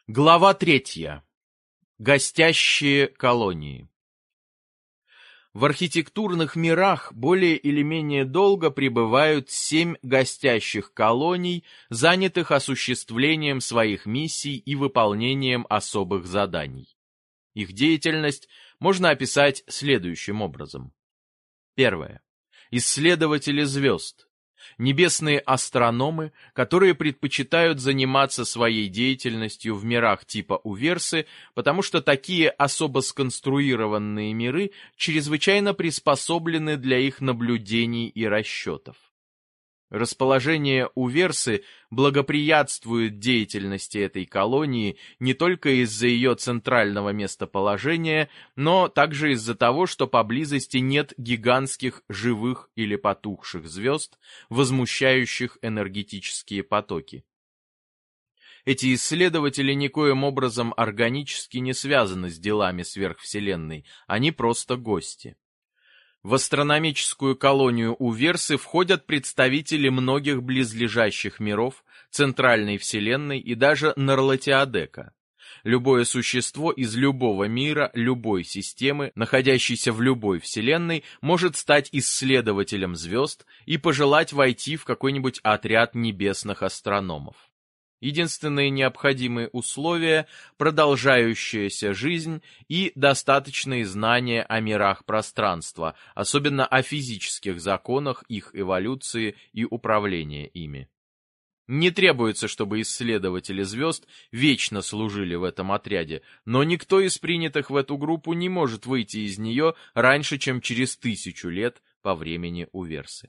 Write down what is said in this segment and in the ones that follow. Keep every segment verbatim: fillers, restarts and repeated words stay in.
Глава третья. Гостящие колонии. В архитектурных мирах более или менее долго пребывают семь гостящих колоний, занятых осуществлением своих миссий и выполнением особых заданий. Их деятельность можно описать следующим образом. Первое. Исследователи звезд. Небесные астрономы, которые предпочитают заниматься своей деятельностью в мирах типа Уверсы, потому что такие особо сконструированные миры чрезвычайно приспособлены для их наблюдений и расчетов. Расположение Уверсы благоприятствует деятельности этой колонии не только из-за ее центрального местоположения, но также из-за того, что поблизости нет гигантских живых или потухших звезд, возмущающих энергетические потоки. Эти исследователи никоим образом органически не связаны с делами сверхвселенной, они просто гости. В астрономическую колонию Уверсы входят представители многих близлежащих миров, центральной вселенной и даже Нарлатиодека. Любое существо из любого мира, любой системы, находящейся в любой вселенной, может стать исследователем звезд и пожелать войти в какой-нибудь отряд небесных астрономов. Единственные необходимые условия – продолжающаяся жизнь и достаточные знания о мирах пространства, особенно о физических законах их эволюции и управления ими. Не требуется, чтобы исследователи звезд вечно служили в этом отряде, но никто из принятых в эту группу не может выйти из нее раньше, чем через тысячу лет по времени Уверсы.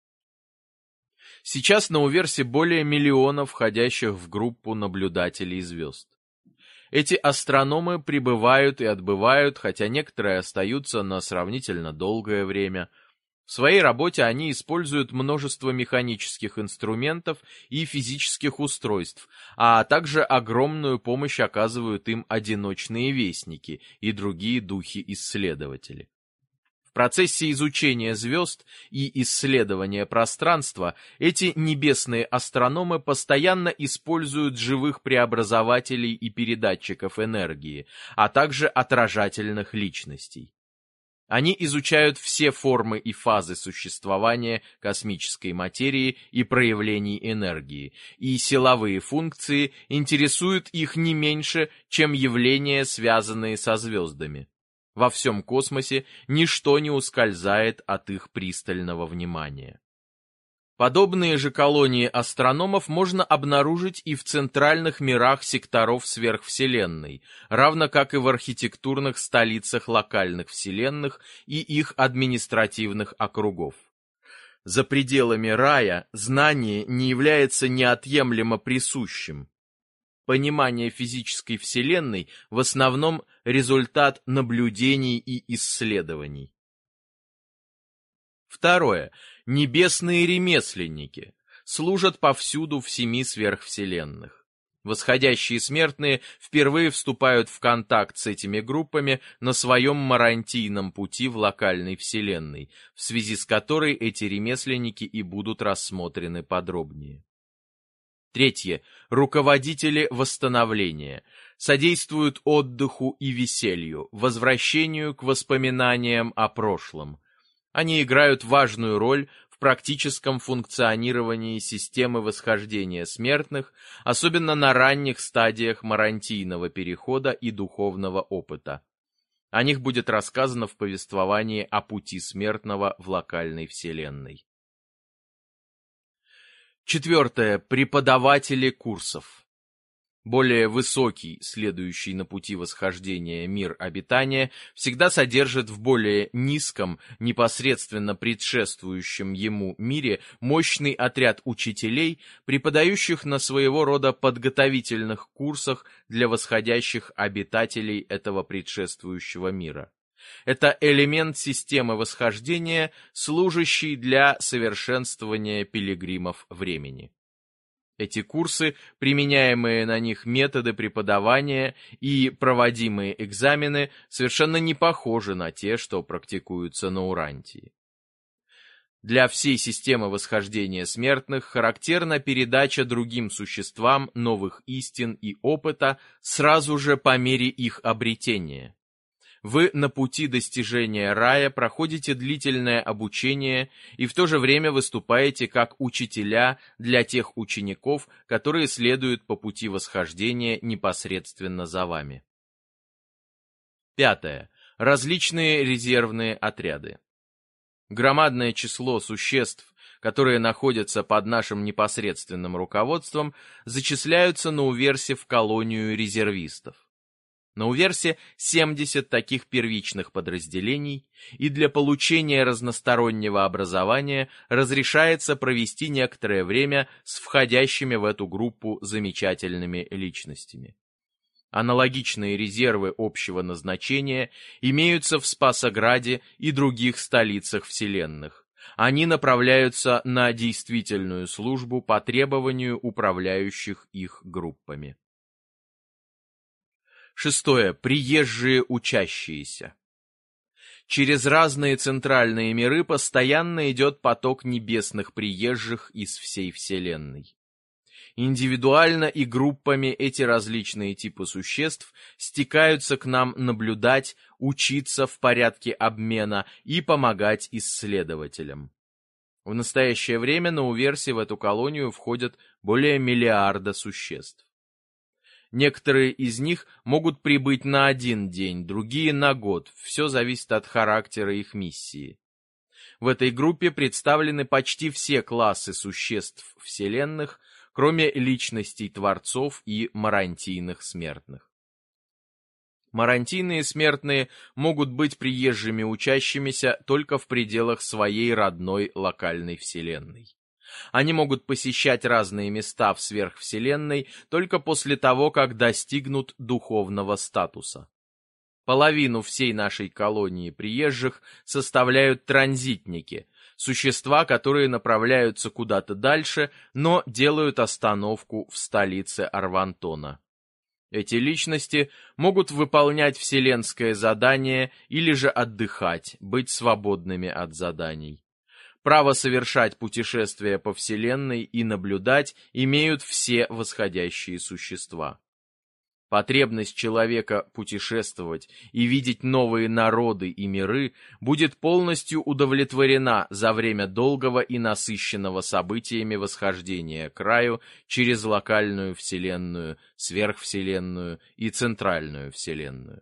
Сейчас на Уверсе более миллиона входящих в группу наблюдателей звезд. Эти астрономы прибывают и отбывают, хотя некоторые остаются на сравнительно долгое время. В своей работе они используют множество механических инструментов и физических устройств, а также огромную помощь оказывают им одиночные вестники и другие духи-исследователи. В процессе изучения звезд и исследования пространства эти небесные астрономы постоянно используют живых преобразователей и передатчиков энергии, а также отражательных личностей. Они изучают все формы и фазы существования космической материи и проявлений энергии, и силовые функции интересуют их не меньше, чем явления, связанные со звездами. Во всем космосе ничто не ускользает от их пристального внимания. Подобные же колонии астрономов можно обнаружить и в центральных мирах секторов сверхвселенной, равно как и в архитектурных столицах локальных вселенных и их административных округов. За пределами рая знание не является неотъемлемо присущим. Понимание физической вселенной в основном результат наблюдений и исследований. Второе. Небесные ремесленники служат повсюду в семи сверхвселенных. Восходящие смертные впервые вступают в контакт с этими группами на своем марантийном пути в локальной вселенной, в связи с которой эти ремесленники и будут рассмотрены подробнее. Третье. Руководители восстановления содействуют отдыху и веселью, возвращению к воспоминаниям о прошлом. Они играют важную роль в практическом функционировании системы восхождения смертных, особенно на ранних стадиях марантийного перехода и духовного опыта. О них будет рассказано в повествовании о пути смертного в локальной вселенной. Четвертое. Преподаватели курсов. Более высокий, следующий на пути восхождения мир обитания, всегда содержит в более низком, непосредственно предшествующем ему мире мощный отряд учителей, преподающих на своего рода подготовительных курсах для восходящих обитателей этого предшествующего мира. Это элемент системы восхождения, служащий для совершенствования пилигримов времени. Эти курсы, применяемые на них методы преподавания и проводимые экзамены совершенно не похожи на те, что практикуются на Урантии. Для всей системы восхождения смертных характерна передача другим существам новых истин и опыта сразу же по мере их обретения. Вы на пути достижения рая проходите длительное обучение и в то же время выступаете как учителя для тех учеников, которые следуют по пути восхождения непосредственно за вами. Пятое. Различные резервные отряды. Громадное число существ, которые находятся под нашим непосредственным руководством, зачисляются на Уверсе в колонию резервистов. На Уверсе семьдесят таких первичных подразделений, и для получения разностороннего образования разрешается провести некоторое время с входящими в эту группу замечательными личностями. Аналогичные резервы общего назначения имеются в Спасограде и других столицах вселенных. Они направляются на действительную службу по требованию управляющих их группами. Шестое. Приезжие учащиеся. Через разные центральные миры постоянно идет поток небесных приезжих из всей Вселенной. Индивидуально и группами эти различные типы существ стекаются к нам наблюдать, учиться в порядке обмена и помогать исследователям. В настоящее время на Уверсе в эту колонию входят более миллиарда существ. Некоторые из них могут прибыть на один день, другие на год, все зависит от характера их миссии. В этой группе представлены почти все классы существ вселенных, кроме личностей творцов и марантийных смертных. Марантийные смертные могут быть приезжими учащимися только в пределах своей родной локальной вселенной. Они могут посещать разные места в сверхвселенной только после того, как достигнут духовного статуса. Половину всей нашей колонии приезжих составляют транзитники, существа, которые направляются куда-то дальше, но делают остановку в столице Арвантона. Эти личности могут выполнять вселенское задание или же отдыхать, быть свободными от заданий. Право совершать путешествия по Вселенной и наблюдать имеют все восходящие существа. Потребность человека путешествовать и видеть новые народы и миры будет полностью удовлетворена за время долгого и насыщенного событиями восхождения к раю через локальную Вселенную, сверхвселенную и центральную Вселенную.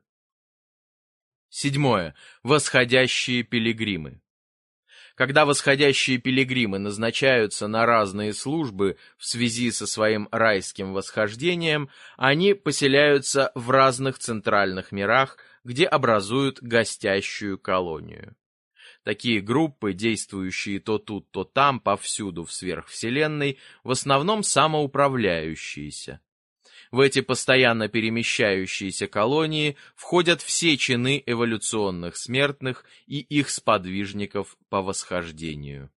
Седьмое. Восходящие пилигримы. Когда восходящие пилигримы назначаются на разные службы в связи со своим райским восхождением, они поселяются в разных центральных мирах, где образуют гостящую колонию. Такие группы, действующие то тут, то там, повсюду в сверхвселенной, в основном самоуправляющиеся. В эти постоянно перемещающиеся колонии входят все чины эволюционных смертных и их сподвижников по восхождению.